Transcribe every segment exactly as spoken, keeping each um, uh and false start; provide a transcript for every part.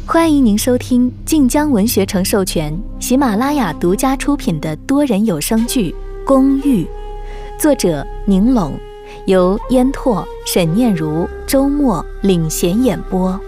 欢迎您收听晋江文学城授权、喜马拉雅独家出品的多人有声剧《公寓》，作者宁拢，由烟拓、沈念如、周末领衔演播。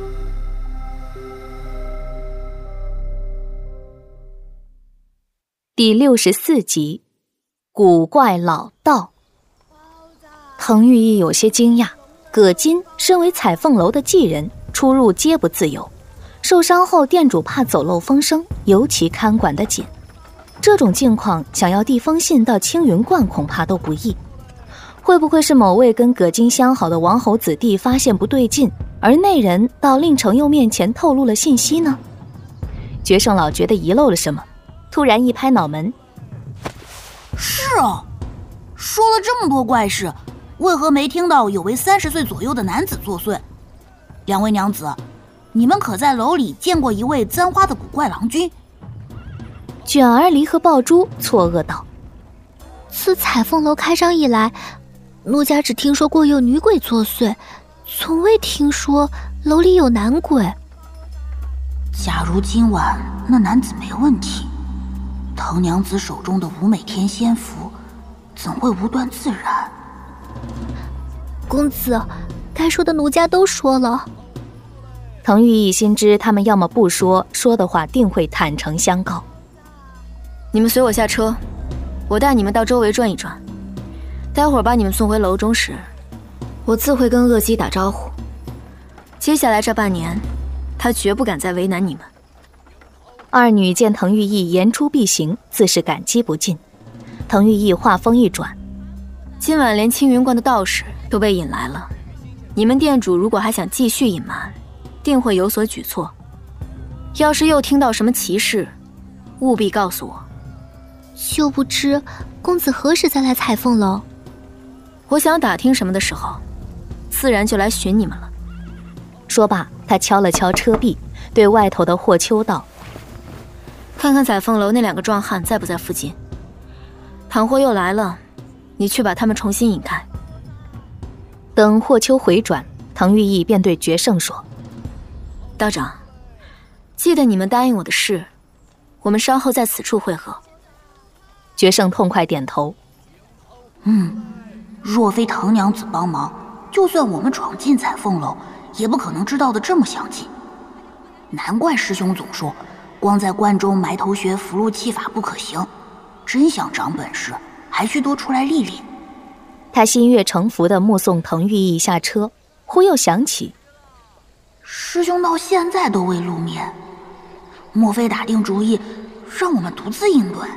第六十四集，古怪老道。滕玉义有些惊讶，葛金身为彩凤楼的继人，出入皆不自由。受伤后，店主怕走漏风声，尤其看管得紧。这种境况，想要递封信到青云观恐怕都不易。会不会是某位跟葛金相好的王侯子弟发现不对劲，而那人到令程佑面前透露了信息呢？决胜老觉得遗漏了什么，突然一拍脑门： 是啊，说了这么多怪事，为何没听到有位三十岁左右的男子作祟？两位娘子，你们可在楼里见过一位簪花的古怪郎君？ 卷儿离和爆珠错愕道： 自彩凤楼开张以来，奴家只听说过有女鬼作祟，从未听说楼里有男鬼。 假如今晚那男子没问题，滕娘子手中的无美天仙符怎会无端自燃？ 公子，该说的奴家都说了。 滕玉义心知他们要么不说，说的话定会坦诚相告。 你们随我下车，我带你们到周围转一转。待会儿把你们送回楼中时，我自会跟恶姬打招呼。接下来这半年，他绝不敢再为难你们。 二女见滕玉义言出必行，自是感激不尽。滕玉义话锋一转： 今晚连青云观的道士都被引来了，你们店主如果还想继续隐瞒，定会有所举措。要是又听到什么奇事，务必告诉我。 就不知公子何时再来彩凤楼？ 我想打听什么的时候，自然就来寻你们了。 说罢，他敲了敲车壁，对外头的霍秋道： 看看彩凤楼那两个壮汉在不在附近，倘或又来了，你去把他们重新引开。 等霍秋回转，滕玉义便对决胜说： 道长，记得你们答应我的事，我们稍后在此处会合。 决胜痛快点头： 嗯，若非滕娘子帮忙，就算我们闯进彩凤楼，也不可能知道的这么详尽。难怪师兄总说光在观中埋头学符箓气法不可行，真想长本事，还需多出来历练。 他心悦诚服地目送滕玉义下车，忽又想起师兄到现在都未露面，莫非打定主意让我们独自应对？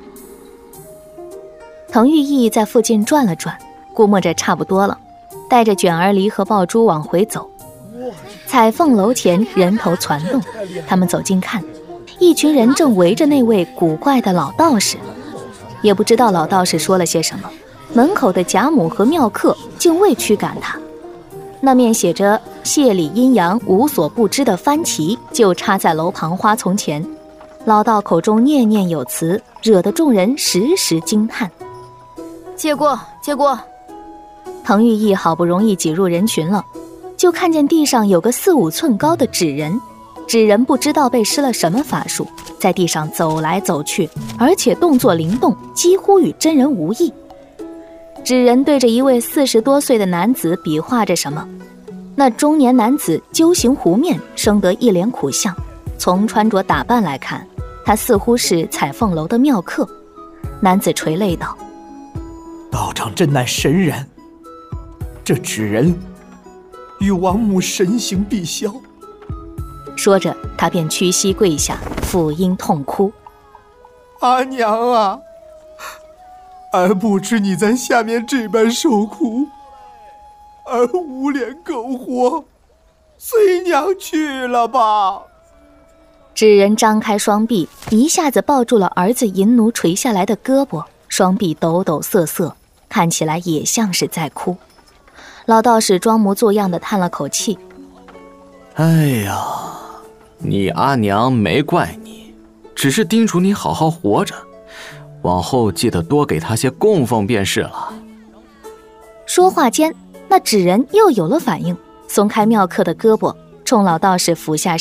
滕玉义在附近转了转，估摸着差不多了，带着卷儿离和爆珠往回走。彩凤楼前人头攒动，他们走近看，一群人正围着那位古怪的老道士。也不知道老道士说了些什么，门口的贾母和妙客竟未驱赶他。那面写着谢理阴阳无所不知的幡旗就插在楼旁花丛前，老道口中念念有词，惹得众人时时惊叹。 借过借过。 滕玉义好不容易挤入人群了，就看见地上有个四五寸高的纸人，纸人不知道被施了什么法术，在地上走来走去，而且动作灵动，几乎与真人无异。纸人对着一位四十多岁的男子比划着什么，那中年男子揪形弧面，生得一脸苦相，从穿着打扮来看，他似乎是彩凤楼的妙客。男子垂泪道： 道长真乃神人，这纸人与王母神形必消。 说着，他便屈膝跪下，抚音痛哭： 阿娘啊，儿不知你在下面这般受苦，儿无脸苟活，随娘去了吧。 纸人张开双臂，一下子抱住了儿子银奴垂下来的胳膊，双臂抖抖瑟瑟，看起来也像是在哭。老道士装模作样地叹了口气： 哎呀，你阿娘没怪你，只是叮嘱你好好活着，往后记得多给他些供奉便是了。 说话间，那纸人又有了反应，松开妙客的胳膊，冲老道士俯下身，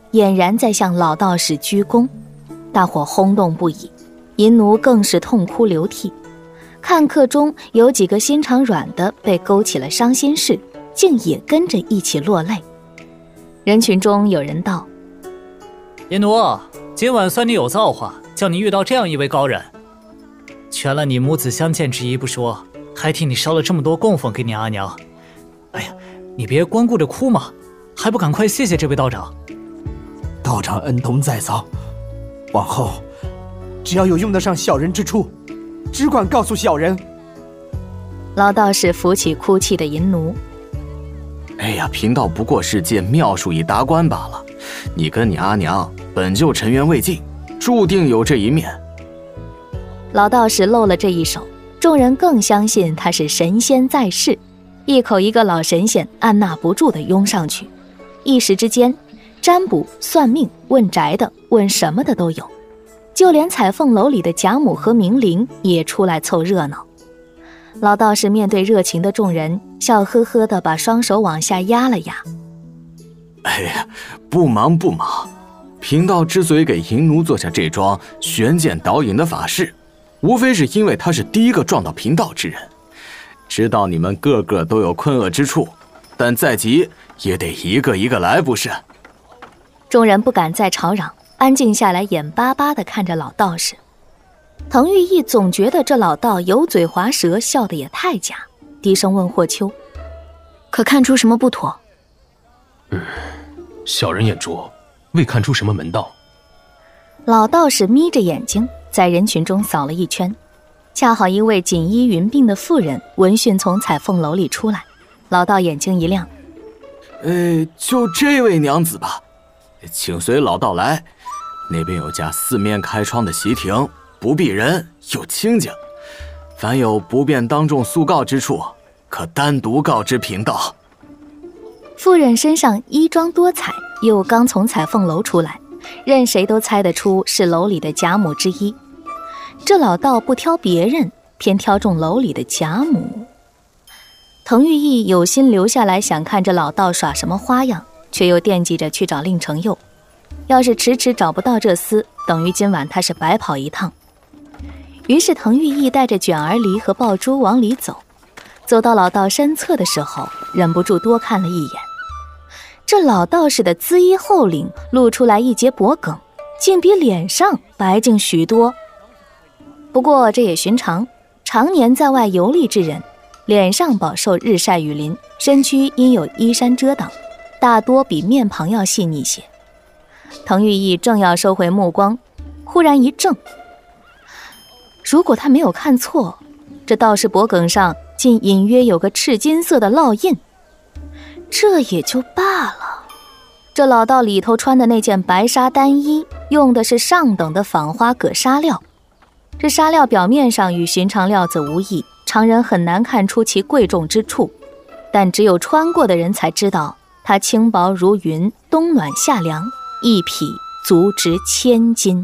俨然在向老道士鞠躬，大伙轰动不已，银奴更是痛哭流涕。看客中有几个心肠软的被勾起了伤心事，竟也跟着一起落泪。人群中有人道： 银奴，今晚算你有造化，叫你遇到这样一位高人，全了你母子相见之意不说，还替你烧了这么多供奉给你阿娘。哎呀，你别光顾着哭嘛，还不赶快谢谢这位道长。 道长恩同在早，往后只要有用得上小人之处，只管告诉小人。 老道士扶起哭泣的银奴： 哎呀，贫道不过是借妙术以达官罢了。你跟你阿娘本就尘缘未尽，注定有这一面。 老道士露了这一手，众人更相信他是神仙在世，一口一个老神仙按捺不住地拥上去。一时之间，占卜、算命、问宅的、问什么的都有，就连彩凤楼里的贾母和明灵也出来凑热闹。老道士面对热情的众人，笑呵呵地把双手往下压了压。 哎呀，不忙不忙，贫道之所以给银奴做下这桩悬剑导引的法事，无非是因为他是第一个撞到贫道之人。知道你们个个都有困厄之处，但再急也得一个一个来，不是？ 众人不敢再吵嚷，安静下来，眼巴巴地看着老道士。滕玉义总觉得这老道油嘴滑舌，笑得也太假，低声问霍秋： 可看出什么不妥？ 嗯，小人眼拙，未看出什么门道。 老道士眯着眼睛在人群中扫了一圈，恰好一位锦衣云鬓的妇人闻讯从彩凤楼里出来。老道眼睛一亮： 呃，就这位娘子吧，请随老道来，那边有家四面开窗的席亭，不避人又清静，凡有不便当众诉告之处，可单独告知贫道。 妇人身上衣装多彩，又刚从彩凤楼出来，任谁都猜得出是楼里的贾母之一。这老道不挑别人，偏挑中楼里的贾母。滕玉义有心留下来想看这老道耍什么花样，却又惦记着去找令程佑。要是迟迟找不到这厮，等于今晚他是白跑一趟。于是滕玉义带着卷儿梨和爆珠往里走，走到老道身侧的时候，忍不住多看了一眼。这老道士的缁衣后领露出来一截脖梗，竟比脸上白净许多。不过这也寻常，常年在外游历之人，脸上饱受日晒雨淋，身躯因有衣衫遮挡，大多比面庞要细腻些。滕玉义正要收回目光，忽然一怔，如果他没有看错，这道士脖梗上竟隐约有个赤金色的烙印。这也就罢了，这老道里头穿的那件白纱单衣，用的是上等的仿花葛纱料。这纱料表面上与寻常料子无异，常人很难看出其贵重之处，但只有穿过的人才知道，它轻薄如云，冬暖夏凉，一匹足值千金。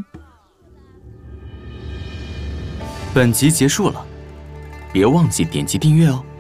本集结束了，别忘记点击订阅哦。